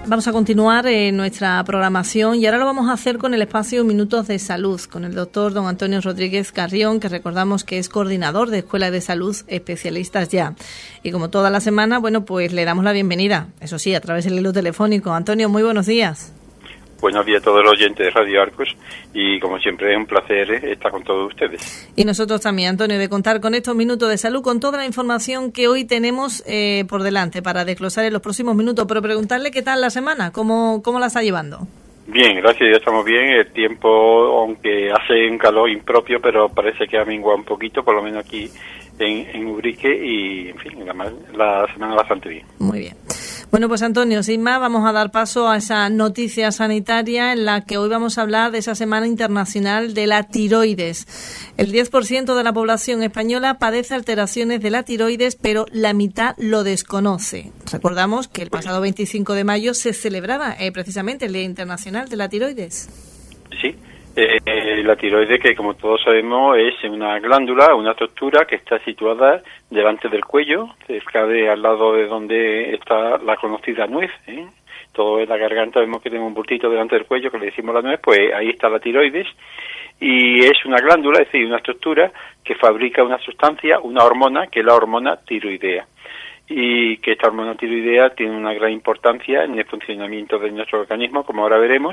Vamos a continuar nuestra programación y ahora lo vamos a hacer con el espacio Minutos de Salud, con el doctor don Antonio Rodríguez Carrión, que recordamos que es coordinador de Escuela de Salud Especialistas Ya. Y como toda la semana, bueno, pues le damos la bienvenida, eso sí, a través del hilo telefónico. Antonio, muy buenos días. Buenos días a todos los oyentes de Radio Arcos y como siempre es un placer estar con todos ustedes. Y nosotros también, Antonio, de contar con estos minutos de salud, con toda la información que hoy tenemos por delante para desglosar en los próximos minutos, pero preguntarle qué tal la semana, cómo la está llevando. Bien, gracias, ya estamos bien. El tiempo, aunque hace un calor impropio, pero parece que ha menguado un poquito, por lo menos aquí en Ubrique, y en fin, la semana bastante bien. Muy bien. Bueno, pues Antonio, sin más, vamos a dar paso a esa noticia sanitaria en la que hoy vamos a hablar de esa Semana Internacional de la Tiroides. El 10% de la población española padece alteraciones de la tiroides, pero la mitad lo desconoce. Recordamos que el pasado 25 de mayo se celebraba precisamente el Día Internacional de la Tiroides. Sí. La tiroides, que como todos sabemos es una glándula, una estructura que está situada delante del cuello, cerca de al lado de donde está la conocida nuez, todo en la garganta vemos que tiene un bultito delante del cuello que le decimos la nuez, pues ahí está la tiroides, y es una glándula, es decir, una estructura que fabrica una sustancia, una hormona, que es la hormona tiroidea. Y que esta hormona tiroidea tiene una gran importancia en el funcionamiento de nuestro organismo, como ahora veremos,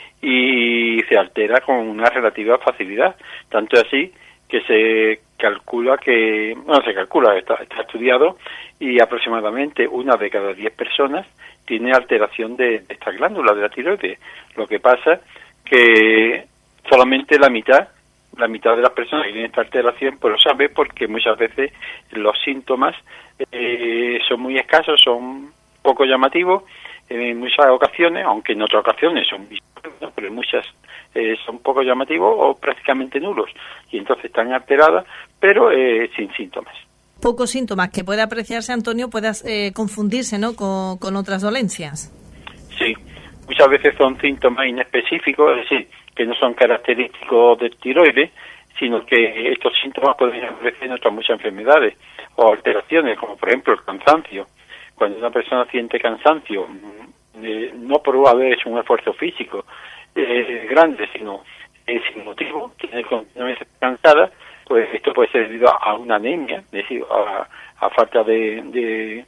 y se altera con una relativa facilidad, tanto así que se calcula está estudiado, y aproximadamente 1 de cada 10 personas tiene alteración de esta glándula de la tiroides. Lo que pasa que solamente la mitad de las personas que tienen esta alteración pues lo sabe, porque muchas veces los síntomas son muy escasos, son poco llamativos en muchas ocasiones, aunque en otras ocasiones son visibles, ¿no? Pero en muchas son poco llamativos o prácticamente nulos, y entonces están alteradas, pero sin síntomas. Pocos síntomas que puede apreciarse, Antonio, puedas confundirse, ¿no?, con otras dolencias. Sí, muchas veces son síntomas inespecíficos, es decir, que no son característicos del tiroides, sino que estos síntomas pueden aparecer en otras muchas enfermedades o alteraciones, como por ejemplo el cansancio. Cuando una persona siente cansancio, no por haber hecho un esfuerzo físico grande, sino sin motivo, tiene continuamente cansada, pues esto puede ser debido a una anemia, es decir, a falta de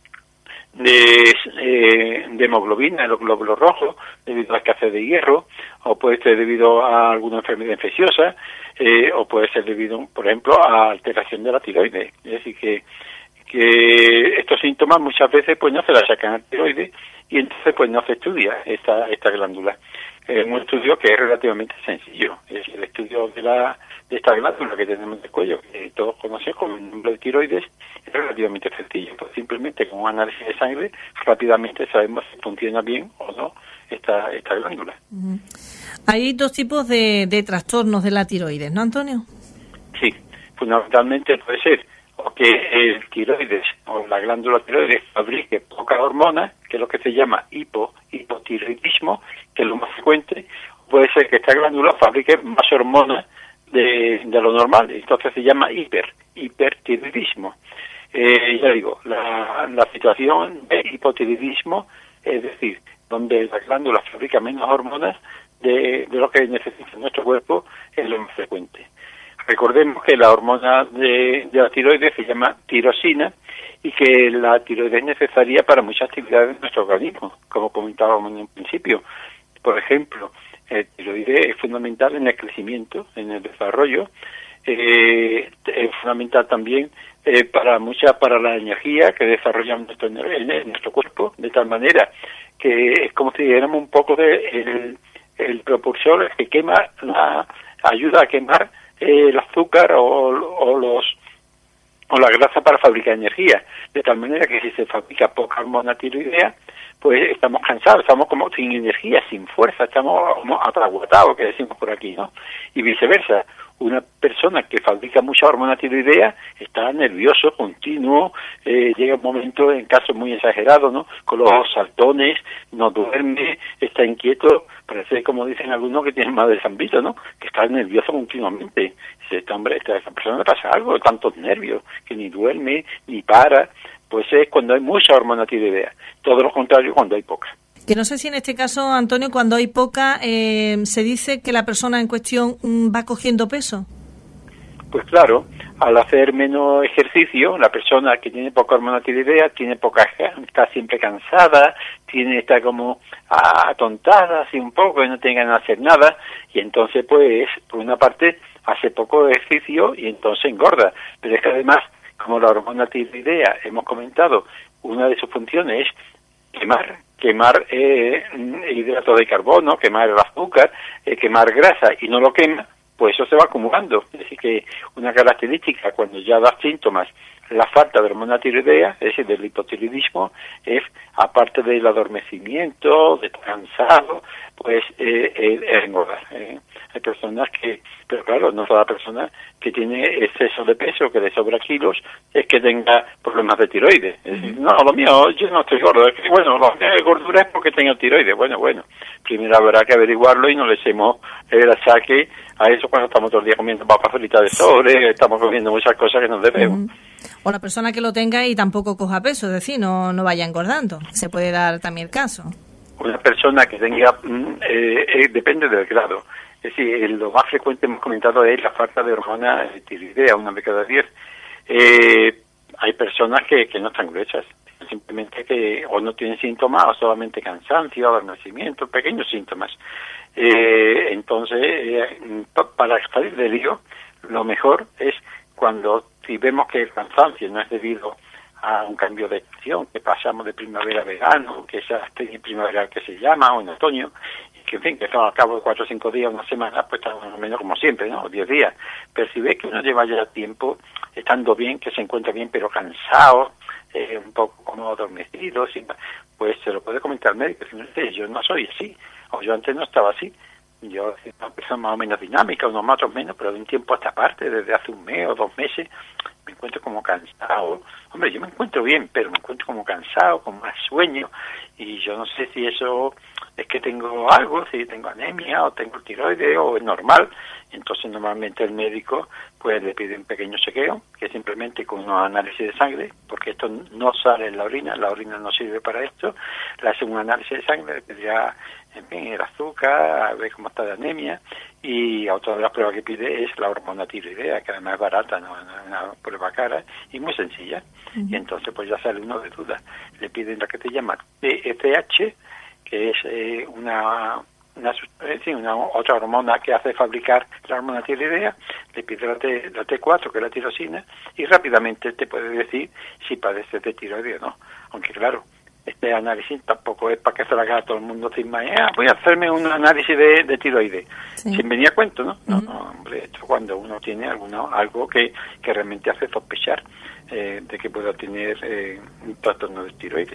hemoglobina en los glóbulos rojos, debido a la escasez de hierro, o puede ser debido a alguna enfermedad infecciosa, o puede ser debido, por ejemplo, a alteración de la tiroides. Es decir, que estos síntomas muchas veces pues no se la sacan al tiroides, y entonces pues no se estudia esta glándula. Es un estudio que es relativamente sencillo, es decir, el estudio de esta glándula que tenemos en el cuello, que todos conocemos como el nombre de tiroides, es relativamente sencillo, pues simplemente con un análisis de sangre rápidamente sabemos si funciona bien o no esta glándula. Uh-huh. Hay dos tipos de trastornos de la tiroides, ¿no, Antonio? Sí, fundamentalmente puede ser o que el tiroides o la glándula tiroides fabrique poca hormona, que es lo que se llama hipotiroidismo, que es lo más frecuente. Puede ser que esta glándula fabrique más hormonas de lo normal, entonces se llama hipertiroidismo. Ya digo, la situación de hipotiroidismo, es decir, donde la glándula fabrica menos hormonas de lo que necesita nuestro cuerpo, es lo más frecuente. Recordemos que la hormona de la tiroides se llama tirosina, y que la tiroides es necesaria para muchas actividades de nuestro organismo, como comentábamos en un principio. Por ejemplo, el tiroides es fundamental en el crecimiento, en el desarrollo, es fundamental también para la energía que desarrolla nuestro cuerpo, de tal manera que es como si dijéramos un poco de el propulsor que ayuda a quemar el azúcar o la grasa para fabricar energía, de tal manera que si se fabrica poca hormona tiroidea, pues estamos cansados, estamos como sin energía, sin fuerza, estamos como atraguatados, que decimos por aquí, ¿no? Y viceversa, una persona que fabrica mucha hormona tiroidea está nervioso, continuo, llega un momento, en casos muy exagerados, ¿no?, con los ojos saltones, no duerme, está inquieto, parece, como dicen algunos, que tienen más de San Vito, ¿no?, que está nervioso continuamente. Esta persona le pasa algo, tantos nervios, que ni duerme, ni para. Pues es cuando hay mucha hormona tiroidea. Todo lo contrario cuando hay poca. Que no sé si en este caso, Antonio, cuando hay poca, se dice que la persona en cuestión va cogiendo peso. Pues claro, al hacer menos ejercicio, la persona que tiene poca hormona tiroidea está siempre cansada, está como atontada así un poco y no tiene ganas de hacer nada, y entonces pues por una parte hace poco ejercicio y entonces engorda, pero es que además, como la hormona tiroidea, hemos comentado, una de sus funciones es quemar hidratos de carbono, quemar el azúcar, quemar grasa, y no lo quema, pues eso se va acumulando. Es decir, que una característica cuando ya da síntomas la falta de hormona tiroidea, es decir, del hipotiroidismo, es, aparte del adormecimiento, de estar cansado, pues engordar. Hay personas pero claro, no toda persona que tiene exceso de peso, que le sobra kilos, es que tenga problemas de tiroides. Es decir, no, lo mío, yo no estoy gordo. Bueno, lo mío de gordura es porque tengo tiroides. Bueno, primero habrá que averiguarlo y no le echemos el achaque a eso cuando estamos todo el día comiendo papas fritas de sobre, estamos comiendo muchas cosas que nos debemos. O la persona que lo tenga y tampoco coja peso, es decir, no vaya engordando. Se puede dar también el caso. Una persona que tenga, depende del grado. Es decir, lo más frecuente hemos comentado es la falta de hormona tiroidea, 1 de cada 10. Hay personas que no están gruesas, simplemente que o no tienen síntomas o solamente cansancio, adormecimiento, pequeños síntomas. Entonces, para salir del lío, lo mejor es si vemos que el cansancio no es debido a un cambio de estación, que pasamos de primavera a verano, que esa primavera que se llama, o en otoño, y que en fin, que al cabo de 4 o 5 días, una semana, pues está más o menos como siempre, ¿no? 10 días. Pero si ves que uno lleva ya tiempo estando bien, que se encuentra bien, pero cansado, un poco como adormecido, pues se lo puede comentar al médico. Si yo no soy así, o yo antes no estaba así. Yo soy una persona más o menos dinámica, unos más o menos, pero de un tiempo a esta parte, desde hace 1 mes o 2 meses, me encuentro como cansado. Hombre, yo me encuentro bien, pero me encuentro como cansado, con más sueño, y yo no sé si eso es que tengo algo, si tengo anemia o tengo tiroides o es normal. Entonces normalmente el médico pues le pide un pequeño chequeo, que es simplemente con unos análisis de sangre, porque esto no sale en la orina no sirve para esto. Le hacen un análisis de sangre, le pedirá en fin, el azúcar, a ver cómo está de anemia, y otra de las pruebas que pide es la hormona tiroidea, que además es barata, no es una prueba cara y muy sencilla. Y entonces pues ya sale uno de duda. Le piden la que se llama TSH, que es una otra hormona que hace fabricar la hormona tiroidea, le pide la T4, que es la tirosina, y rápidamente te puede decir si padeces de tiroides o no. Aunque claro, este análisis tampoco es para que se lo haga todo el mundo sin más. Voy a hacerme un análisis de tiroides. Sí. Sin venir a cuento, ¿no? No, hombre, esto cuando uno tiene algo que realmente hace sospechar de que pueda tener un trastorno de tiroides.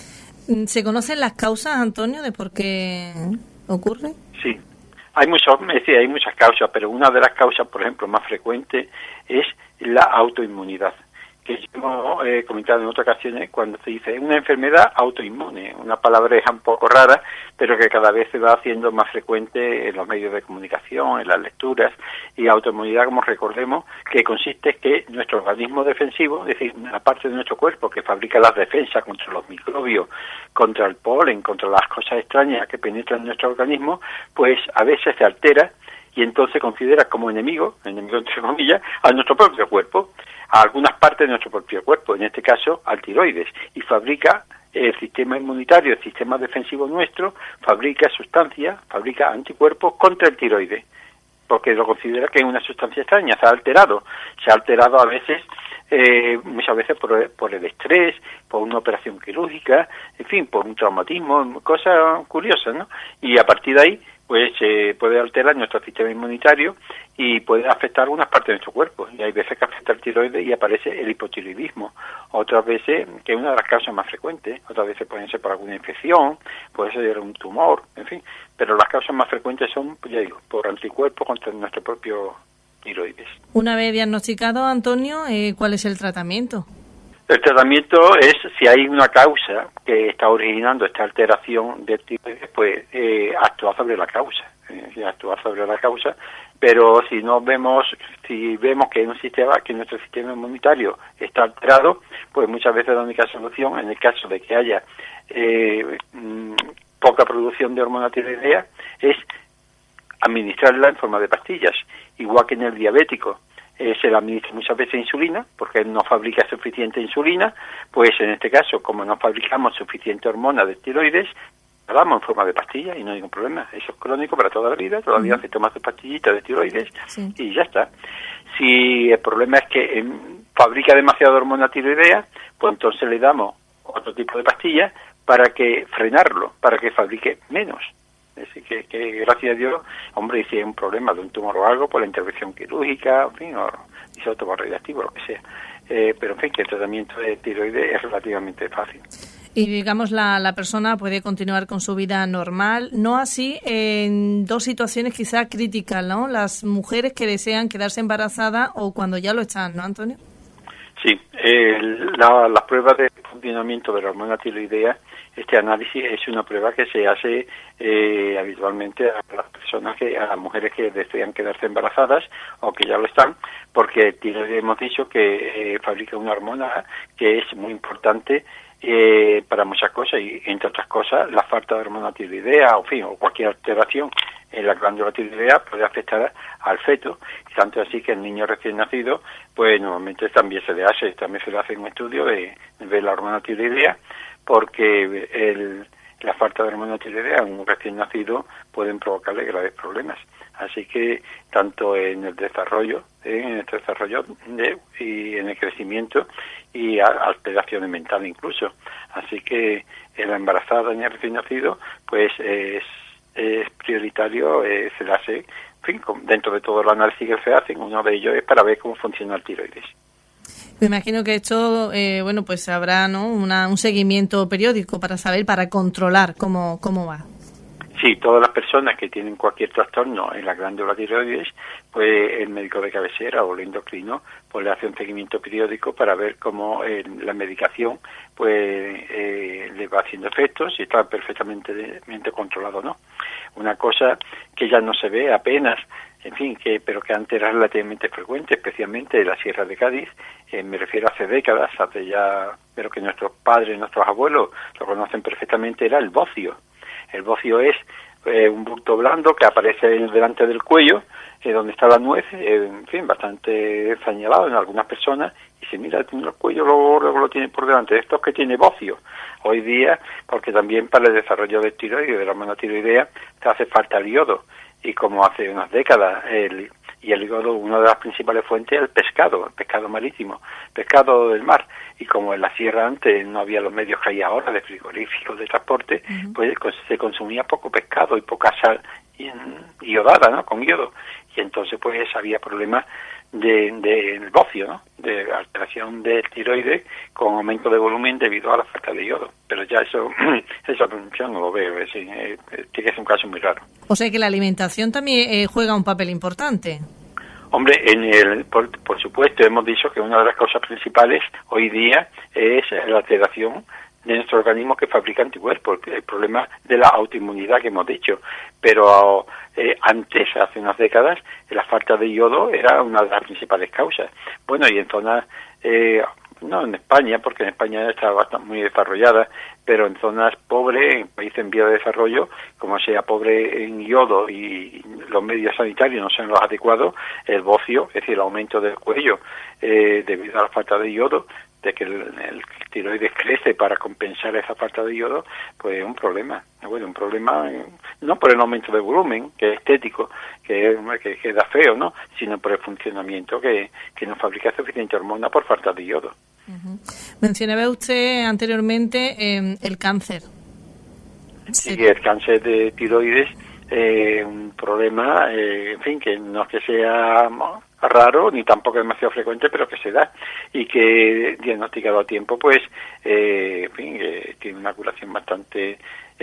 ¿Se conocen las causas, Antonio, de por qué ocurre? Sí. Hay muchas causas, pero una de las causas, por ejemplo, más frecuente es la autoinmunidad, que yo he comentado en otras ocasiones cuando se dice una enfermedad autoinmune, una palabra un poco rara, pero que cada vez se va haciendo más frecuente en los medios de comunicación, en las lecturas. Y autoinmunidad, como recordemos, que consiste en que nuestro organismo defensivo, es decir, la parte de nuestro cuerpo que fabrica las defensas contra los microbios, contra el polen, contra las cosas extrañas que penetran en nuestro organismo, pues a veces se altera y entonces considera como enemigo entre comillas, a nuestro propio cuerpo, a algunas partes de nuestro propio cuerpo, en este caso al tiroides, y fabrica el sistema inmunitario, el sistema defensivo nuestro, fabrica sustancias, fabrica anticuerpos contra el tiroides, porque lo considera que es una sustancia extraña, se ha alterado a veces, muchas veces por el estrés, por una operación quirúrgica, en fin, por un traumatismo, cosas curiosas, ¿no? Y a partir de ahí, pues puede alterar nuestro sistema inmunitario y puede afectar algunas partes de nuestro cuerpo. Y hay veces que afecta el tiroides y aparece el hipotiroidismo. Otras veces, que es una de las causas más frecuentes, otras veces pueden ser por alguna infección, puede ser un tumor, en fin. Pero las causas más frecuentes son, ya digo, por anticuerpos contra nuestro propio tiroides. Una vez diagnosticado, Antonio, ¿cuál es el tratamiento? El tratamiento es, si hay una causa que está originando esta alteración del tiroides, pues actuar sobre la causa, pero si vemos que nuestro sistema inmunitario está alterado, pues muchas veces la única solución, en el caso de que haya poca producción de hormona tiroidea, es administrarla en forma de pastillas, igual que en el diabético. Se le administra muchas veces insulina, porque él no fabrica suficiente insulina, pues en este caso, como no fabricamos suficiente hormona de tiroides, la damos en forma de pastilla y no hay ningún problema. Eso es crónico para toda la vida se toma su pastillita de tiroides y ya está. Si el problema es que fabrica demasiada hormona tiroidea, pues entonces le damos otro tipo de pastillas para que frenarlo, para que fabrique menos. Así que gracias a Dios, hombre, si hay un problema de un tumor o algo, por la intervención quirúrgica, en fin, o isótopo radioactivo, lo que sea. Pero en fin, que el tratamiento de tiroides es relativamente fácil. Y digamos, la persona puede continuar con su vida normal, no así en dos situaciones quizá críticas, ¿no? Las mujeres que desean quedarse embarazadas o cuando ya lo están, ¿no, Antonio? Sí, la prueba de funcionamiento de la hormona tiroidea, este análisis es una prueba que se hace habitualmente a las personas, a las mujeres que desean quedarse embarazadas o que ya lo están, porque hemos dicho que fabrica una hormona que es muy importante para muchas cosas, y entre otras cosas la falta de hormona tiroidea o cualquier alteración en la glándula tiroidea puede afectar al feto, y tanto así que el niño recién nacido, pues normalmente también se le hace un estudio de la hormona tiroidea, porque la falta de hormona tiroidea en un recién nacido pueden provocarle graves problemas. Así que tanto en el desarrollo, y en el crecimiento y alteraciones mentales incluso. Así que en la embarazada en el recién nacido, pues es prioritario, se le hace, en fin, dentro de todo el análisis que se hacen, uno de ellos es para ver cómo funciona el tiroides. Me imagino que esto, pues habrá, ¿no?, un seguimiento periódico para saber, para controlar cómo va. Sí, todas las personas que tienen cualquier trastorno en la glándula tiroides, pues el médico de cabecera o el endocrino, pues le hace un seguimiento periódico para ver cómo la medicación pues le va haciendo efectos, si está perfectamente controlado o no. Una cosa que ya no se ve apenas, en fin, pero que antes era relativamente frecuente, especialmente en la Sierra de Cádiz, me refiero hace décadas, pero que nuestros padres, nuestros abuelos lo conocen perfectamente, era el bocio. El bocio es un bulto blando que aparece delante del cuello, donde está la nuez, en fin, bastante señalado en algunas personas, y si mira, tiene el cuello, luego lo tiene por delante. Esto es que tiene bocio. Hoy día, porque también para el desarrollo del tiroides, de la hormona tiroidea, te hace falta el yodo, y como hace unas décadas, el yodo, una de las principales fuentes es el pescado marítimo, pescado del mar, y como en la sierra antes no había los medios que hay ahora de frigoríficos, de transporte, pues se consumía poco pescado y poca sal iodada, ¿no?, con yodo, y entonces pues había problemas del bocio, ¿no?, de alteración del tiroides con aumento de volumen debido a la falta de yodo. Pero ya eso yo no lo veo, tiene que ser un caso muy raro. O sea que la alimentación también juega un papel importante. Hombre, por supuesto, hemos dicho que una de las causas principales hoy día es la alteración de nuestro organismo que fabrica anticuerpos, el problema de la autoinmunidad que hemos dicho. Pero antes, hace unas décadas, la falta de yodo era una de las principales causas. Bueno, y en zonas, no en España, porque en España está bastante muy desarrollada, pero en zonas pobres, en países en vía de desarrollo, como sea pobre en yodo y los medios sanitarios no sean los adecuados, el bocio, es decir, el aumento del cuello debido a la falta de yodo, de que el tiroides crece para compensar esa falta de yodo, pues es un problema. Bueno, un problema no por el aumento de volumen, que es estético, que queda feo, ¿no?, sino por el funcionamiento que no fabrica suficiente hormona por falta de yodo. Mencionaba usted anteriormente el cáncer. Sí, el cáncer de tiroides un problema, en fin, que no es que sea raro ni tampoco demasiado frecuente, pero que se da y que diagnosticado a tiempo, pues, en fin, tiene una curación bastante,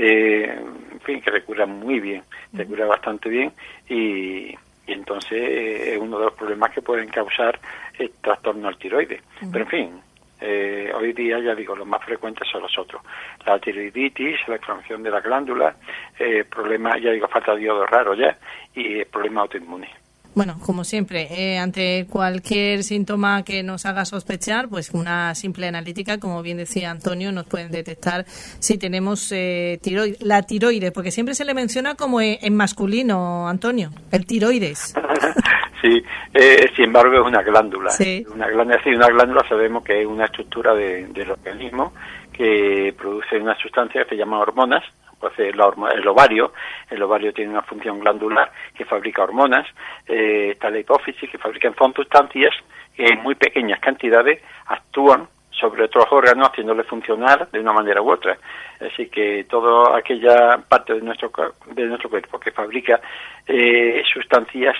en fin, que recura muy bien, recura bastante bien y entonces es uno de los problemas que pueden causar el trastorno al tiroides. Pero en fin, hoy día, ya digo, los más frecuentes son los otros: la tiroiditis, la inflamación de la glándula, problemas, ya digo, falta de yodo raro ya, y problemas autoinmunes. Bueno, como siempre, ante cualquier síntoma que nos haga sospechar, pues una simple analítica, como bien decía Antonio, nos pueden detectar si tenemos la tiroides, porque siempre se le menciona como en masculino, Antonio, el tiroides. Sí, sin embargo es una glándula. Sí. Una glándula sabemos que es una estructura del organismo que produce una sustancia que se llama hormonas. Pues el ovario tiene una función glandular que fabrica hormonas, está la hipófisis que fabrica sustancias que en muy pequeñas cantidades actúan sobre otros órganos haciéndole funcionar de una manera u otra. Así que toda aquella parte de nuestro cuerpo que fabrica sustancias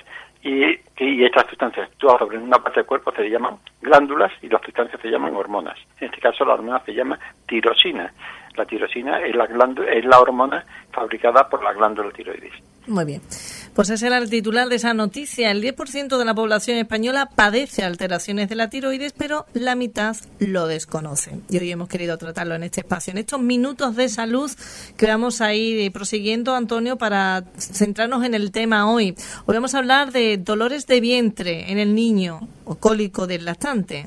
y estas sustancias actúan sobre una parte del cuerpo se llaman glándulas y las sustancias se llaman hormonas. En este caso la hormona se llama tirosina. La tirosina es la hormona fabricada por la glándula tiroides. Muy bien. Pues ese era el titular de esa noticia. El 10% de la población española padece alteraciones de la tiroides, pero la mitad lo desconoce. Y hoy hemos querido tratarlo en este espacio, en estos minutos de salud que vamos a ir prosiguiendo, Antonio, para centrarnos en el tema hoy. Hoy vamos a hablar de dolores de vientre en el niño o cólico del lactante.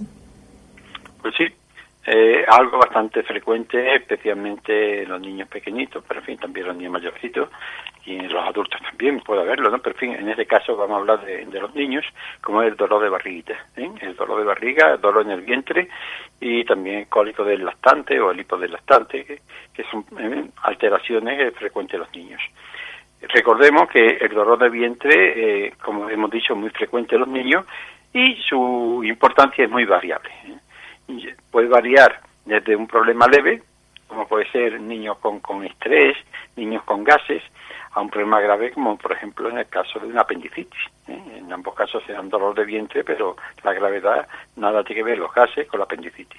Pues sí. Algo bastante frecuente, especialmente en los niños pequeñitos, pero en fin, también los niños mayorcitos y en los adultos también puede haberlo, ¿no? Pero en fin, en este caso vamos a hablar de los niños, como es el dolor de barriguita, el dolor de barriga, el dolor en el vientre y también el cólico del lactante o el hipo del lactante, que son alteraciones frecuentes en los niños. Recordemos que el dolor de vientre, como hemos dicho, es muy frecuente en los niños y su importancia es muy variable, Puede variar desde un problema leve, como puede ser niños con estrés, niños con gases, a un problema grave, como por ejemplo en el caso de una apendicitis. En ambos casos se dan dolor de vientre, pero la gravedad nada tiene que ver los gases con la apendicitis.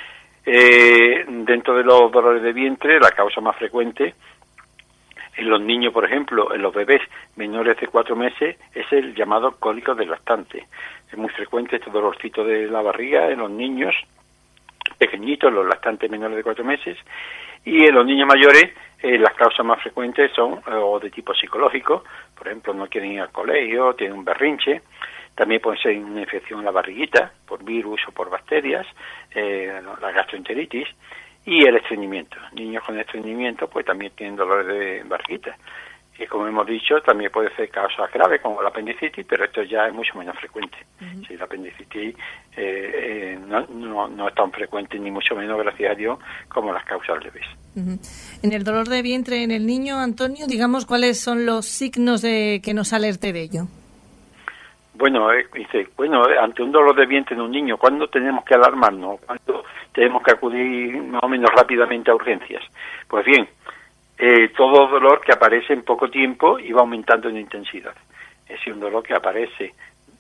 Dentro de los dolores de vientre, la causa más frecuente en los niños, por ejemplo, en los bebés menores de 4 meses, es el llamado cólico del lactante. Es muy frecuente este dolorcito de la barriga en los niños pequeñitos, los lactantes menores de 4 meses, y en los niños mayores las causas más frecuentes son o de tipo psicológico, por ejemplo, no quieren ir al colegio, tienen un berrinche, también puede ser una infección en la barriguita por virus o por bacterias, la gastroenteritis, y el estreñimiento. Niños con estreñimiento pues también tienen dolores de barriguita. Y como hemos dicho, también puede ser causas graves como la apendicitis, pero esto ya es mucho menos frecuente. Uh-huh. Sí, la apendicitis no es tan frecuente, ni mucho menos, gracias a Dios, como las causas leves. Uh-huh. En el dolor de vientre en el niño, Antonio, digamos, ¿cuáles son los signos de que nos alerte de ello? Bueno, ante un dolor de vientre en un niño, ¿cuándo tenemos que alarmarnos? ¿Cuándo tenemos que acudir más o menos rápidamente a urgencias? Pues bien, todo dolor que aparece en poco tiempo y va aumentando en intensidad. Es decir, un dolor que aparece,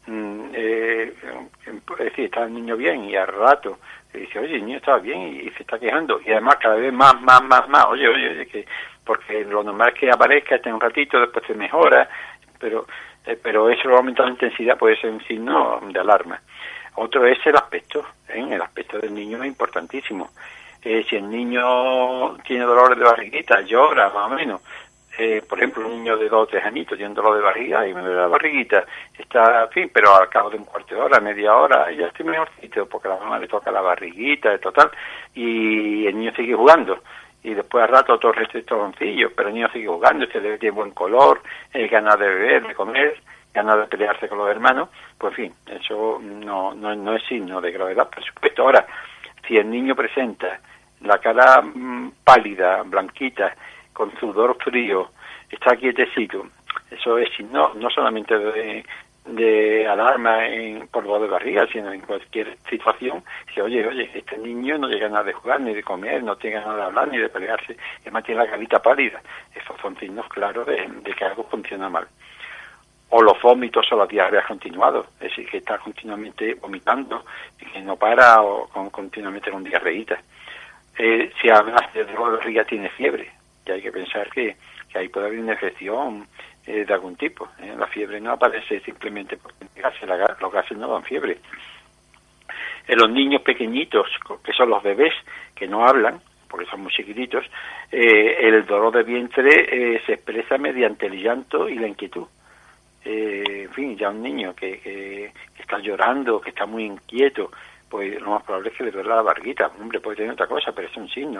es decir, está el niño bien y al rato dice, oye, el niño está bien y se está quejando. Y además cada vez más, oye, porque lo normal es que aparezca, esté un ratito, después se mejora, pero eso va aumentando en intensidad, puede ser un signo de alarma. Otro es el aspecto, el aspecto del niño es importantísimo. Si el niño tiene dolores de barriguita, llora más o menos, por ejemplo, un niño de 2 o 3 añitos tiene un dolor de barriga y me duele la barriguita, está, en fin, pero al cabo de un cuarto de hora, media hora, ya estoy mejorcito, porque a la mamá le toca la barriguita, total, y el niño sigue jugando. Y después al rato otro resto de estrogoncillos, pero el niño sigue jugando, tiene buen color, ganas de beber, de comer, ganas de pelearse con los hermanos, pues en fin, eso no es signo de gravedad, por supuesto. Ahora, si el niño presenta la cara pálida, blanquita, con sudor frío, está quietecito, eso es signo no solamente de alarma por dolor de barriga, sino en cualquier situación, que oye, este niño no llega nada de jugar, ni de comer, no tiene nada de hablar, ni de pelearse, además tiene la carita pálida. Esos son signos claros de que algo funciona mal. O los vómitos o las diarreas continuados, es decir, que está continuamente vomitando, y que no para, o continuamente con diarreitas. Si además de dolor de barriga tiene fiebre, ya hay que pensar que ahí puede haber una infección de algún tipo. La fiebre no aparece simplemente porque los gases no dan fiebre. En los niños pequeñitos, que son los bebés, que no hablan, porque son muy chiquititos, el dolor de vientre se expresa mediante el llanto y la inquietud. en fin, ya un niño que está llorando, que está muy inquieto, pues lo más probable es que le duela la barriguita. Hombre, puede tener otra cosa, pero es un signo.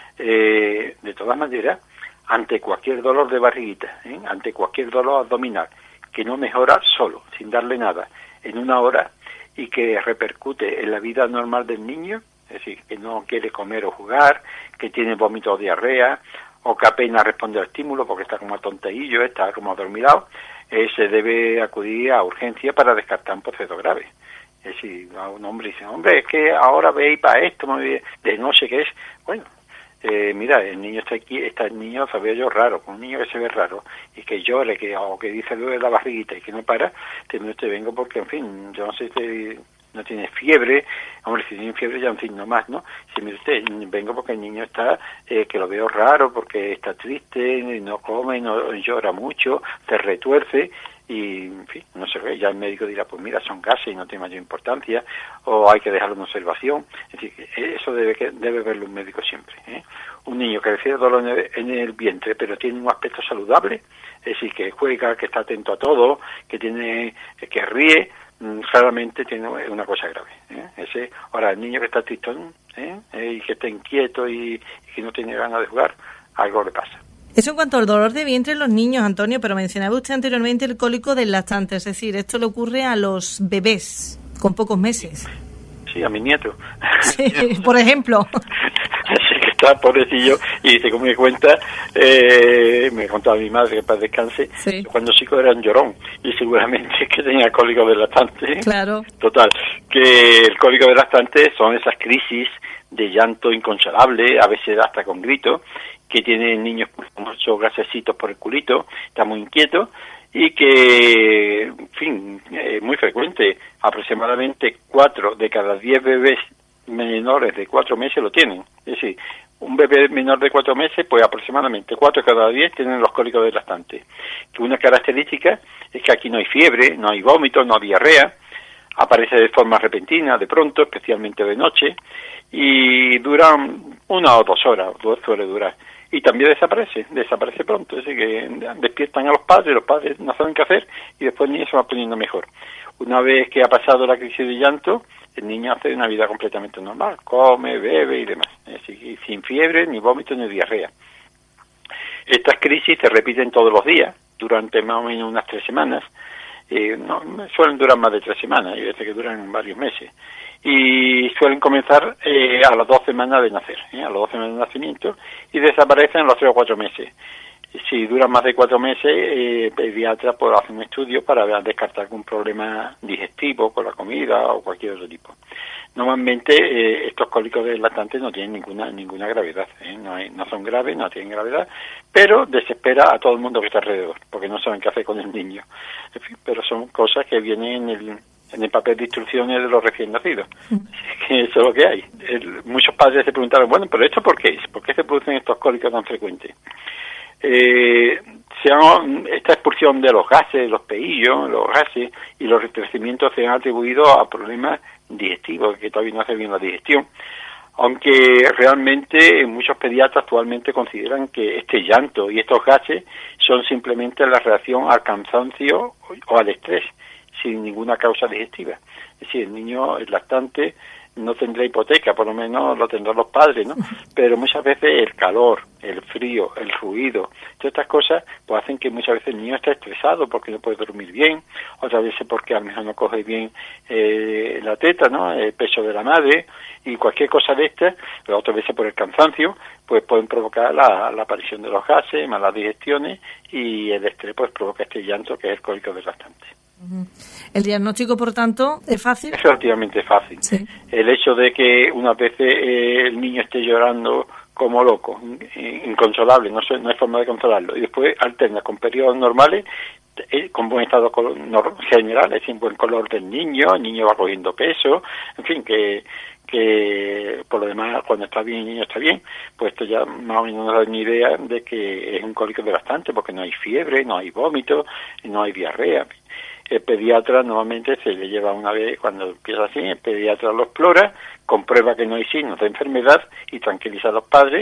De todas maneras, ante cualquier dolor de barriguita, ante cualquier dolor abdominal, que no mejora solo, sin darle nada, en una hora, y que repercute en la vida normal del niño, es decir, que no quiere comer o jugar, que tiene vómito o diarrea, o que apenas responde al estímulo porque está como tonteillo, está como adormilado, se debe acudir a urgencia para descartar un proceso grave. Es decir, a un hombre dice, hombre, es que ahora veis para esto, de no sé qué es. Bueno, mira, el niño está aquí, el niño se ve yo raro, un niño que se ve raro y que llore, o que dice duele la barriguita y que no para, te vengo porque, en fin, yo no sé si no tiene fiebre, hombre, si tiene fiebre ya un signo más, ¿no? Si mire usted, vengo porque el niño está, que lo veo raro, porque está triste, no come, no llora mucho, se retuerce, y, en fin, no sé qué, ya el médico dirá, pues mira, son gases y no tiene mayor importancia, o hay que dejarlo en observación. Es decir, eso debe verlo un médico siempre, ¿eh? Un niño que recibe dolor en el vientre, pero tiene un aspecto saludable, es decir, que juega, que está atento a todo, que ríe, claramente tiene una cosa grave, ¿eh? Ahora, el niño que está tristón, y que está inquieto y que no tiene ganas de jugar, algo le pasa. Eso en cuanto al dolor de vientre en los niños, Antonio, pero mencionaba usted anteriormente el cólico del lactante, es decir, esto le ocurre a los bebés con pocos meses. Sí, a mi nieto. Sí, por ejemplo. Así que está pobrecillo y dice, como me cuenta, me contaba mi madre, que para descanse, sí, cuando chico era un llorón y seguramente que tenía cólico del lactante. Claro. Total, que el cólico del lactante son esas crisis de llanto inconsolable, a veces hasta con gritos, que tienen niños con muchos gasecitos por el culito, está muy inquieto y que, en fin, es muy frecuente. Aproximadamente 4 de cada 10 bebés menores de 4 meses lo tienen. Es decir, un bebé menor de 4 meses, pues aproximadamente 4 de cada 10 tienen los cólicos del lactante. Que una característica es que aquí no hay fiebre, no hay vómito, no hay diarrea, aparece de forma repentina, de pronto, especialmente de noche, y duran 1 o 2 horas, suele durar. Y también desaparece pronto, es decir, que despiertan a los padres no saben qué hacer, y después el niño se va poniendo mejor. Una vez que ha pasado la crisis de llanto, el niño hace una vida completamente normal, come, bebe y demás, es decir, sin fiebre, ni vómito, ni diarrea. Estas crisis se repiten todos los días, durante más o menos unas 3 semanas, no suelen durar más de 3 semanas, hay veces que duran varios meses, y suelen comenzar a las 2 semanas de nacer, a las 2 semanas de nacimiento, y desaparecen a los 3 o 4 meses. Si duran más de 4 meses, el pediatra puede hacer un estudio para descartar algún problema digestivo con la comida o cualquier otro tipo. Normalmente estos cólicos del lactante no tienen ninguna gravedad, no son graves, no tienen gravedad, pero desespera a todo el mundo que está alrededor, porque no saben qué hacer con el niño. En fin, pero son cosas que vienen en el papel de instrucciones de los recién nacidos. Que eso es lo que hay. Muchos padres se preguntaron, bueno, pero ¿esto por qué es? ¿Por qué se producen estos cólicos tan frecuentes? Esta expulsión de los gases, los peillos, los gases y los retrecimientos se han atribuido a problemas digestivos, que todavía no hace bien la digestión, aunque realmente muchos pediatras actualmente consideran que este llanto y estos gases son simplemente la reacción al cansancio o al estrés, sin ninguna causa digestiva. Es decir, el niño, el lactante, no tendrá hipoteca, por lo menos lo tendrán los padres, ¿no? Pero muchas veces el calor, el frío, el ruido, todas estas cosas pues hacen que muchas veces el niño esté estresado porque no puede dormir bien, otras veces porque a lo mejor no coge bien la teta, ¿no? El peso de la madre, y cualquier cosa de estas, pero otras veces por el cansancio, pues pueden provocar la aparición de los gases, malas digestiones, y el estrés pues provoca este llanto que es el cólico del lactante. El diagnóstico, por tanto, ¿es fácil? Es relativamente fácil. Sí. El hecho de que unas veces el niño esté llorando como loco, inconsolable, no hay forma de controlarlo, y después alterna con periodos normales, con buen estado general, es decir, buen color del niño, el niño va cogiendo peso, en fin, que por lo demás, cuando está bien el niño está bien, pues esto ya más o menos nos da una idea de que es un cólico del lactante, porque no hay fiebre, no hay vómito, no hay diarrea. El pediatra normalmente se le lleva una vez, cuando empieza así, el pediatra lo explora, comprueba que no hay signos de enfermedad y tranquiliza a los padres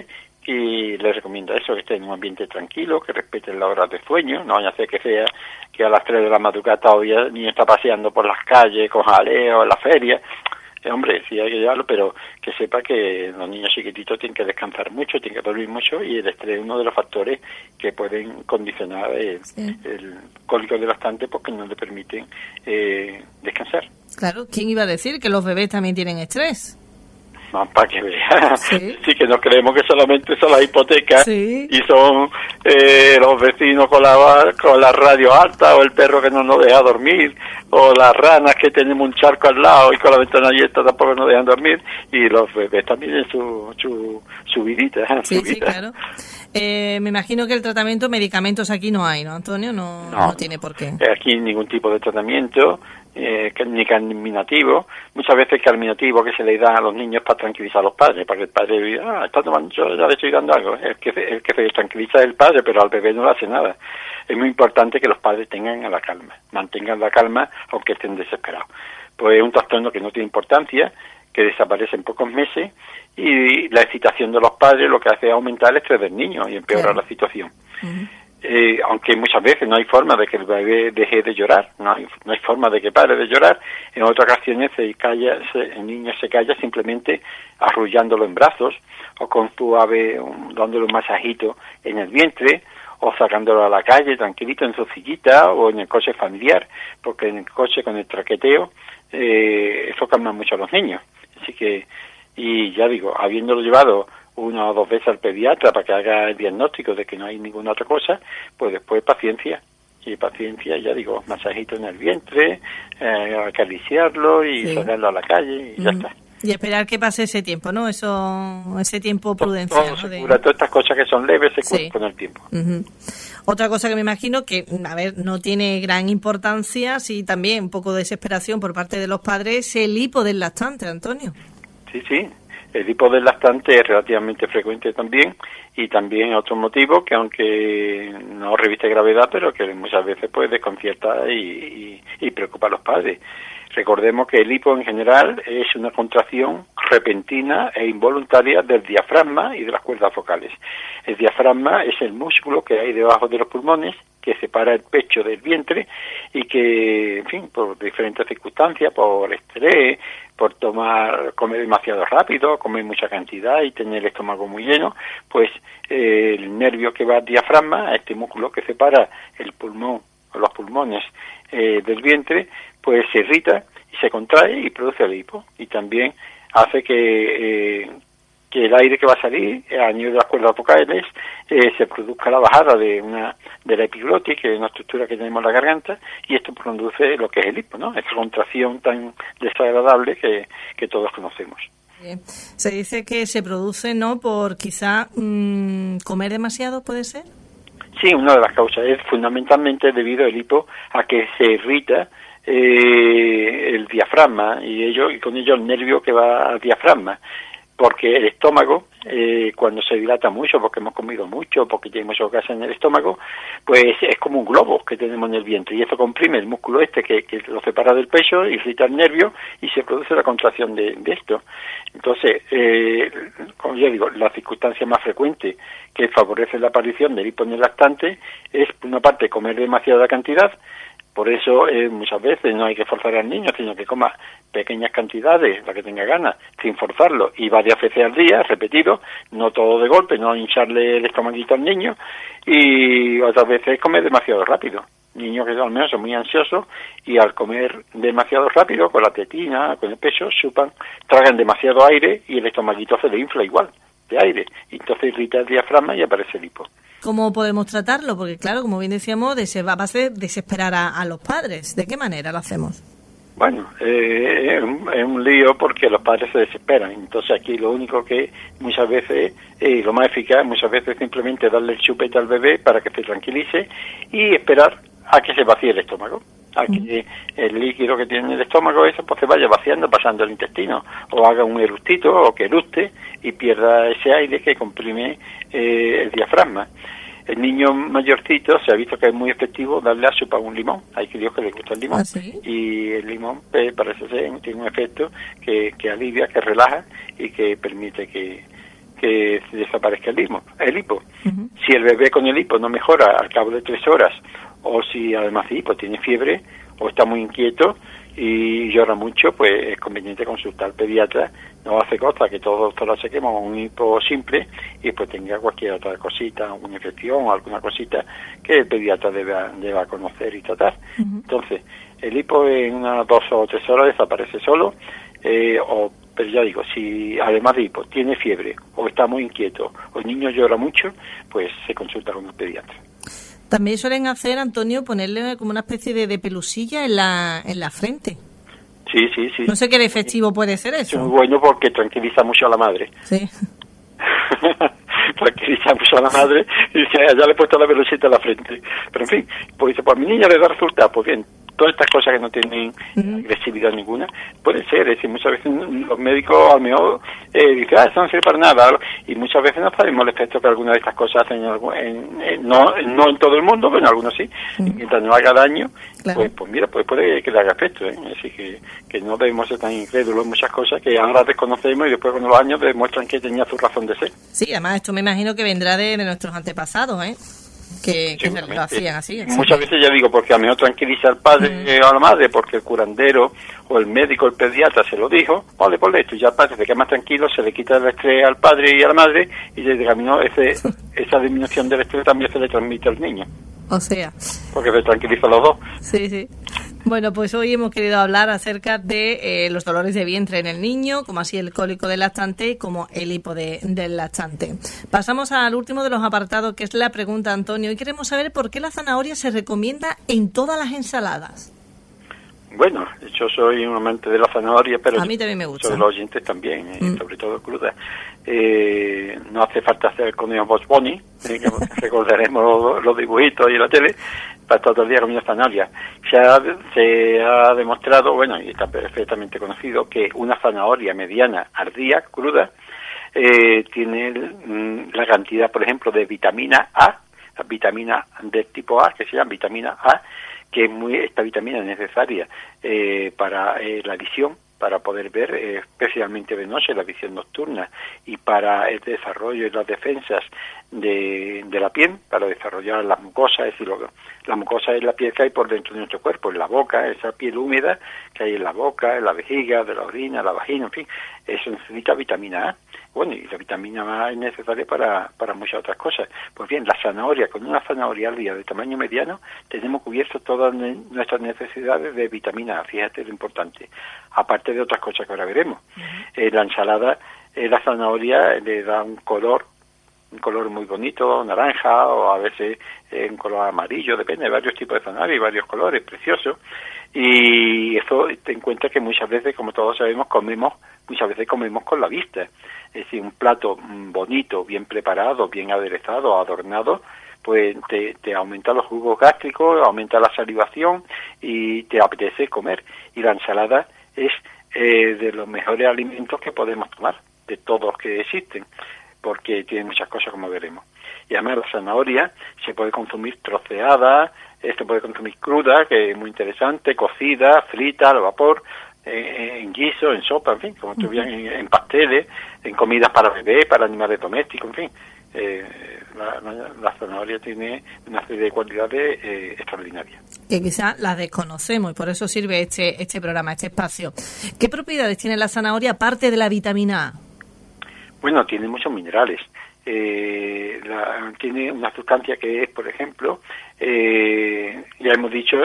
y les recomiendo eso, que estén en un ambiente tranquilo, que respeten las horas de sueño, no vaya a ser que sea que a las 3 de la madrugada todavía el niño está paseando por las calles con jaleo en la feria. Hombre, sí hay que llevarlo, pero que sepa que los niños chiquititos tienen que descansar mucho, tienen que dormir mucho, y el estrés es uno de los factores que pueden condicionar el cólico de lactante, porque no le permiten descansar. Claro, ¿quién iba a decir que los bebés también tienen estrés? Para que vean, sí, que no creemos que solamente son las hipotecas y son los vecinos con la radio alta, o el perro que no nos deja dormir, o las ranas que tenemos un charco al lado y con la ventana abierta tampoco nos dejan dormir, y los bebés también en su vidita. Sí, claro. Me imagino que el tratamiento, medicamentos aquí no hay, ¿no, Antonio? No tiene por qué. Aquí ningún tipo de tratamiento, ni carminativo. Muchas veces carminativo que se le da a los niños para tranquilizar a los padres, para que el padre diga, está tomando, yo ya le estoy dando algo. El que se tranquiliza es el padre, pero al bebé no le hace nada. Es muy importante que los padres tengan la calma, mantengan la calma aunque estén desesperados. Pues es un trastorno que no tiene importancia, que desaparece en pocos meses, y la excitación de los padres lo que hace es aumentar el estrés del niño y empeorar la situación. Aunque muchas veces no hay forma de que el bebé deje de llorar, no hay forma de que pare de llorar. En otras ocasiones el niño se calla simplemente arrullándolo en brazos, o con suave dándole un masajito en el vientre, o sacándolo a la calle tranquilito en su sillita, o en el coche familiar, porque en el coche con el traqueteo eso calma mucho a los niños. Así que, y ya digo, habiéndolo llevado 1 o 2 veces al pediatra para que haga el diagnóstico de que no hay ninguna otra cosa, pues después paciencia, ya digo, masajito en el vientre, acariciarlo y sacarlo a la calle, y ya está. Y esperar que pase ese tiempo, ¿no? Ese tiempo prudencial, ¿no? Todas estas cosas que son leves se curan con el tiempo. Otra cosa que me imagino que, no tiene gran importancia, sí, también un poco de desesperación por parte de los padres, el hipo del lactante, Antonio. Sí. El hipo del lactante es relativamente frecuente también, y también otro motivo que, aunque no reviste gravedad, pero que muchas veces puede desconciertar y preocupa a los padres. Recordemos que el hipo en general es una contracción repentina e involuntaria del diafragma y de las cuerdas vocales. El diafragma es el músculo que hay debajo de los pulmones, que separa el pecho del vientre, y que, en fin, por diferentes circunstancias, por estrés, por comer demasiado rápido, comer mucha cantidad y tener el estómago muy lleno, pues el nervio que va al diafragma, a este músculo que separa el pulmón o los pulmones del vientre, pues se irrita y se contrae y produce el hipo, y también hace que el aire que va a salir a nivel de las cuerdas vocales se produzca la bajada de la epiglotis, que es una estructura que tenemos en la garganta, y esto produce lo que es el hipo, ¿no? Esa contracción tan desagradable que todos conocemos. Bien. Se dice que se produce, ¿no?, por quizá comer demasiado, ¿puede ser? Sí, una de las causas es fundamentalmente debido al hipo a que se irrita el diafragma y con ello el nervio que va al diafragma, porque el estómago, cuando se dilata mucho, porque hemos comido mucho, porque tiene mucho gas en el estómago, pues es como un globo que tenemos en el vientre, y eso comprime el músculo que lo separa del pecho, irrita el nervio y se produce la contracción de esto. Entonces, como ya digo, la circunstancia más frecuente que favorece la aparición del hipo en el lactante es, por una parte, comer demasiada cantidad. Por eso muchas veces no hay que forzar al niño, sino que coma pequeñas cantidades, la que tenga ganas, sin forzarlo, y varias veces al día, repetido, no todo de golpe, no hincharle el estomaguito al niño, y otras veces comer demasiado rápido. Niños que al menos son muy ansiosos, y al comer demasiado rápido, con la tetina, con el pecho, tragan demasiado aire, y el estomaguito se le infla igual de aire, y entonces irrita el diafragma y aparece el hipo. ¿Cómo podemos tratarlo? Porque claro, como bien decíamos, a base de desesperar a los padres. ¿De qué manera lo hacemos? Bueno, es un lío porque los padres se desesperan. Entonces aquí lo único que muchas veces, lo más eficaz, muchas veces simplemente darle el chupete al bebé para que se tranquilice y esperar a que se vacíe el estómago, a que el líquido que tiene el estómago eso pues se vaya vaciando, pasando el intestino, o haga un eructito o que eructe y pierda ese aire que comprime el diafragma. El niño mayorcito se ha visto que es muy efectivo darle a su pan un limón. Hay críos que les gusta el limón. ¿Ah, sí? Y el limón parece ser tiene un efecto que alivia, que relaja y que permite que que desaparezca el hipo. Si el bebé con el hipo no mejora al cabo de 3 horas, o si además de hipo tiene fiebre, o está muy inquieto y llora mucho, pues es conveniente consultar al pediatra. No hace cosa que todos lo saquemos un hipo simple y después tenga cualquier otra cosita, una infección o alguna cosita que el pediatra deba conocer y tratar. Entonces, el hipo en unas 2 o 3 horas desaparece solo, pero ya digo, si además de hipo tiene fiebre o está muy inquieto o el niño llora mucho, pues se consulta con el pediatra. También suelen hacer, Antonio, ponerle como una especie de pelusilla en la frente. Sí. No sé qué de efectivo puede ser eso. Es muy bueno porque tranquiliza mucho a la madre. Sí. Tranquiliza mucho a la madre y dice, ya le he puesto la pelusita en la frente. Pero en fin, pues dice, pues a mi niña le da resultado. Pues bien, todas estas cosas que no tienen agresividad ninguna, puede ser, es decir, muchas veces los médicos a lo mejor dicen, eso no sirve para nada, y muchas veces no sabemos el efecto que algunas de estas cosas hacen, no en todo el mundo, pero en algunos sí, y mientras no haga daño, claro. pues mira, pues puede que le haga efecto, es decir, que no debemos ser tan incrédulos en muchas cosas que ahora desconocemos y después con los años demuestran que tenía su razón de ser. Sí, además esto me imagino que vendrá de nuestros antepasados, que lo hacían así. Muchas veces ya digo, porque a lo mejor tranquiliza al padre o a la madre, porque el curandero o el médico, el pediatra se lo dijo, vale, ponle esto, y ya el padre se queda más tranquilo, se le quita el estrés al padre y a la madre, y desde camino esa disminución del estrés también se le transmite al niño. O sea, porque se tranquiliza a los dos. Sí. Bueno, pues hoy hemos querido hablar acerca de los dolores de vientre en el niño, como así el cólico del lactante, como el hipo del lactante. Pasamos al último de los apartados, que es la pregunta, Antonio. Y queremos saber por qué la zanahoria se recomienda en todas las ensaladas. Bueno, yo soy un amante de la zanahoria, pero a mí también me gusta. Sobre los oyentes también, sobre todo cruda. No hace falta hacer conejos Bugs Bunny, recordaremos los dibujitos y la tele, para estar todo el día comiendo zanahoria. Se ha demostrado, bueno, y está perfectamente conocido, que una zanahoria mediana, ardía, cruda, tiene la cantidad, por ejemplo, de vitamina A, la vitamina del tipo A, que se llama vitamina A, que esta vitamina es necesaria para la visión, para poder ver, especialmente de noche, la visión nocturna, y para el desarrollo y las defensas de la piel, para desarrollar las mucosas. Es decir, la mucosa es la piel que hay por dentro de nuestro cuerpo, en la boca, esa piel húmeda que hay en la boca, en la vejiga, de la orina, la vagina, en fin, eso necesita vitamina A. Bueno, y la vitamina A es necesaria para muchas otras cosas. Pues bien, la zanahoria, con una zanahoria al día de tamaño mediano, tenemos cubierto todas nuestras necesidades de vitamina A, fíjate lo importante. Aparte de otras cosas que ahora veremos. La ensalada, la zanahoria le da un color muy bonito, naranja, o a veces un color amarillo, depende de varios tipos de zanahoria y varios colores, preciosos. Y eso ten en cuenta que muchas veces, como todos sabemos, comemos con la vista. Es decir, un plato bonito, bien preparado, bien aderezado, adornado, pues te aumenta los jugos gástricos, aumenta la salivación y te apetece comer. Y la ensalada es de los mejores alimentos que podemos tomar, de todos los que existen, porque tiene muchas cosas, como veremos. Y además la zanahoria se puede consumir troceada, se puede consumir cruda, que es muy interesante, cocida, frita, al vapor, en guiso, en sopa, en fin, como tú bien, en pasteles, en comidas para bebés, para animales domésticos, en fin. La zanahoria tiene una serie de cualidades extraordinarias. Que quizás las desconocemos y por eso sirve este programa, este espacio. ¿Qué propiedades tiene la zanahoria aparte de la vitamina A? Bueno, tiene muchos minerales. Tiene una sustancia que es, por ejemplo, ya hemos dicho,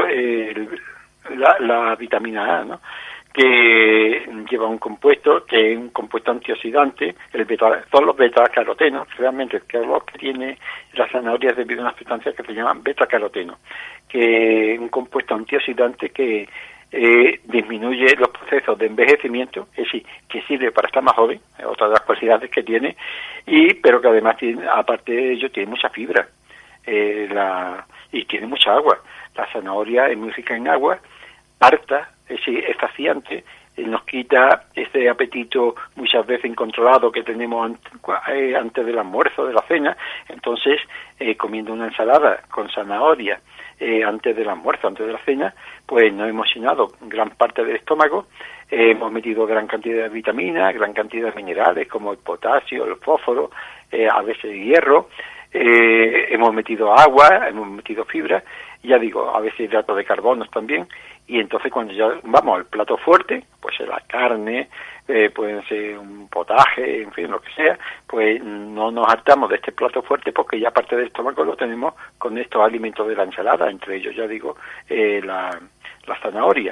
la vitamina A, ¿no?, que lleva un compuesto que es un compuesto antioxidante, son los beta-carotenos. Realmente el lo que tiene la zanahoria es debido a una sustancia que se llama beta-caroteno, que es un compuesto antioxidante que disminuye los procesos de envejecimiento, es decir, que sirve para estar más joven, otra de las cualidades que tiene, pero que además aparte de ello tiene mucha fibra y tiene mucha agua. La zanahoria es muy rica en agua, harta es saciante, nos quita ese apetito muchas veces incontrolado que tenemos antes del almuerzo, de la cena. Entonces, comiendo una ensalada con zanahoria antes del almuerzo, antes de la cena, pues nos hemos llenado gran parte del estómago, hemos metido gran cantidad de vitaminas, gran cantidad de minerales como el potasio, el fósforo, a veces hierro, hemos metido agua, hemos metido fibra, ya digo, a veces hidratos de carbono también. Y entonces cuando ya vamos al plato fuerte, pues la carne, puede ser un potaje, en fin, lo que sea, pues no nos hartamos de este plato fuerte porque ya parte del estómago lo tenemos con estos alimentos de la ensalada, entre ellos, ya digo, la zanahoria,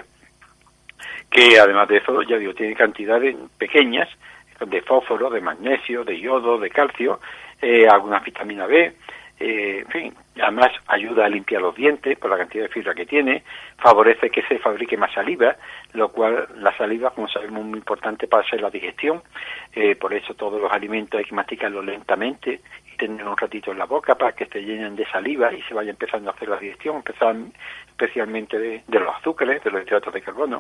que además de eso, ya digo, tiene cantidades pequeñas de fósforo, de magnesio, de yodo, de calcio, alguna vitamina B, en fin, además ayuda a limpiar los dientes por la cantidad de fibra que tiene, favorece que se fabrique más saliva, lo cual la saliva, como sabemos, es muy importante para hacer la digestión, por eso todos los alimentos hay que masticarlos lentamente y tener un ratito en la boca para que se llenen de saliva y se vaya empezando a hacer la digestión, especialmente de los azúcares, de los hidratos de carbono.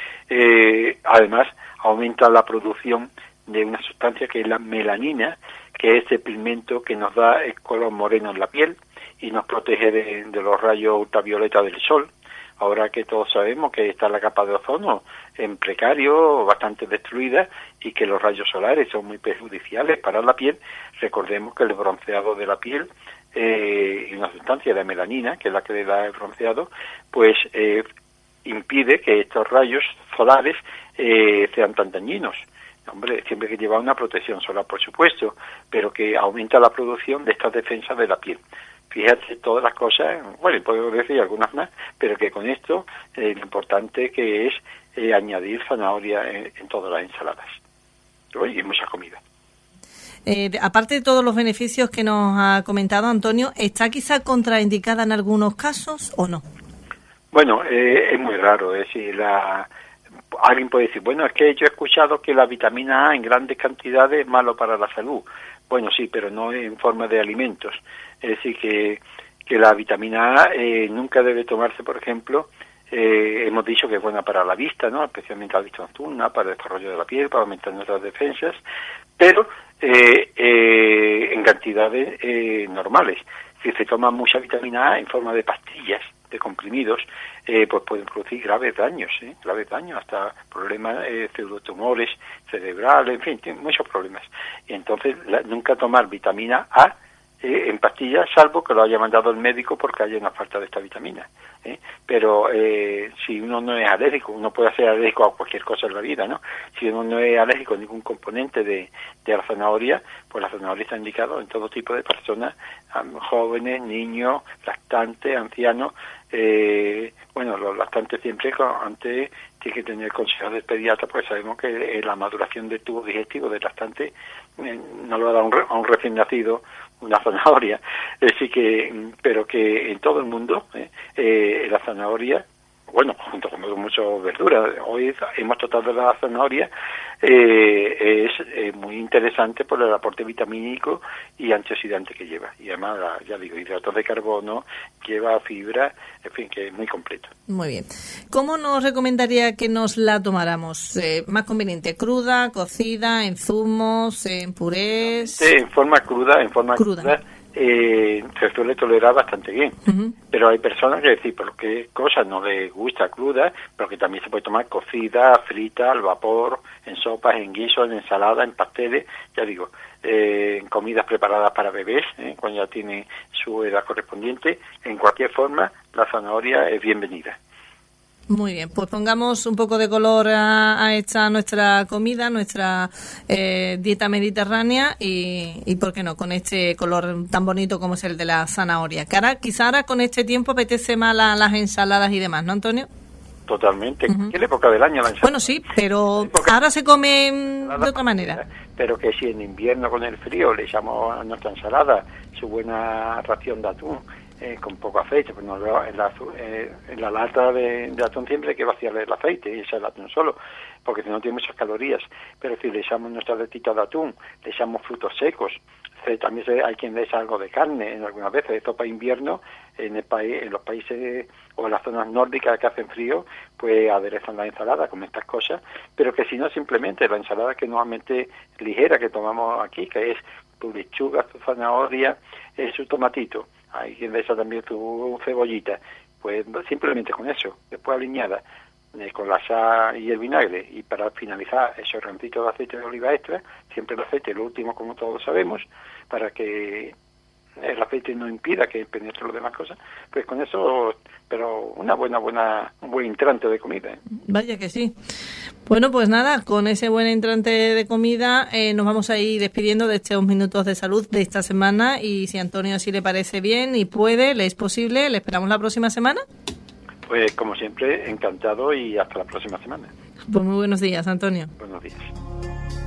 Además, aumenta la producción de una sustancia que es la melanina, que es el pigmento que nos da el color moreno en la piel y nos protege de los rayos ultravioleta del sol. Ahora que todos sabemos que está la capa de ozono en precario, bastante destruida, y que los rayos solares son muy perjudiciales para la piel, recordemos que el bronceado de la piel y una sustancia de melanina, que es la que le da el bronceado, pues impide que estos rayos solares sean tan dañinos. Hombre, siempre hay que llevar una protección solar, por supuesto, pero que aumenta la producción de estas defensas de la piel. Fíjate todas las cosas, bueno, puedo decir algunas más, pero que con esto lo importante que es añadir zanahoria en todas las ensaladas y en muchas comidas. Aparte de todos los beneficios que nos ha comentado Antonio, ¿está quizá contraindicada en algunos casos o no? Bueno, es muy raro, es decir, alguien puede decir, bueno, es que yo he escuchado que la vitamina A en grandes cantidades es malo para la salud. Bueno, sí, pero no en forma de alimentos. Es decir, que la vitamina A nunca debe tomarse, por ejemplo, hemos dicho que es buena para la vista, ¿no? Especialmente la vista nocturna, para el desarrollo de la piel, para aumentar nuestras defensas, pero en cantidades normales. Si se toma mucha vitamina A en forma de pastillas, de comprimidos, pues pueden producir graves daños, hasta problemas, pseudotumores cerebrales, en fin, tiene muchos problemas. Y entonces nunca tomar vitamina A en pastillas, salvo que lo haya mandado el médico porque haya una falta de esta vitamina. Pero si uno no es alérgico, uno puede ser alérgico a cualquier cosa en la vida, ¿no? Si uno no es alérgico a ningún componente de la zanahoria, pues la zanahoria está indicada en todo tipo de personas, jóvenes, niños, lactantes, ancianos. Bueno, los lactantes siempre antes tiene que tener consejo del pediatra, porque sabemos que la maduración del tubo digestivo del lactante no lo da a un recién nacido una zanahoria. Es decir que, pero que en todo el mundo la zanahoria, bueno, junto con muchas verduras, hoy hemos tratado de la zanahoria, es muy interesante por el aporte vitamínico y antioxidante que lleva. Y además, ya digo, hidratos de carbono, lleva fibra, en fin, que es muy completo. Muy bien. ¿Cómo nos recomendaría que nos la tomáramos? ¿Más conveniente, cruda, cocida, en zumos, en purés? En forma cruda. Se suele tolerar bastante bien. Uh-huh. Pero hay personas que decir por qué cosa no les gusta cruda, pero que también se puede tomar cocida, frita, al vapor, en sopas, en guisos, en ensaladas, en pasteles, ya digo, en comidas preparadas para bebés, cuando ya tiene su edad correspondiente. En cualquier forma, la zanahoria es bienvenida. Muy bien, pues pongamos un poco de color a esta nuestra comida, nuestra dieta mediterránea y ¿por qué no? Con este color tan bonito como es el de la zanahoria. Que quizá ahora con este tiempo apetece más las ensaladas y demás, ¿no, Antonio? Totalmente. Uh-huh. ¿Qué época del año la ensalada? Bueno, sí, pero ahora se come de otra manera. Pero que si en invierno con el frío le echamos a nuestra ensalada su buena ración de atún, con poco aceite, pues en la lata de atún siempre hay que vaciarle el aceite y echar el atún solo, porque si no tiene muchas calorías. Pero si le echamos nuestra letita de atún, le echamos frutos secos, también hay quien le echa algo de carne en algunas veces. Esto para invierno en el país, en los países o en las zonas nórdicas que hacen frío, pues aderezan la ensalada con estas cosas, pero que si no, simplemente la ensalada que normalmente ligera que tomamos aquí, que es tu lechuga, tu zanahoria, su tomatito, hay quien le echa también tu cebollita, pues simplemente con eso, después aliñada con la sal y el vinagre, y para finalizar esos rancitos de aceite de oliva extra, siempre el aceite, lo último como todos sabemos, para que el aceite no impida que penetre las demás cosas, pues con eso, pero un buen entrante de comida. Vaya que sí. Bueno, pues nada, con ese buen entrante de comida nos vamos a ir despidiendo de estos minutos de salud de esta semana, y si a Antonio así le parece bien y puede, le es posible, le esperamos la próxima semana. Pues como siempre, encantado y hasta la próxima semana. Pues muy buenos días, Antonio. Buenos días.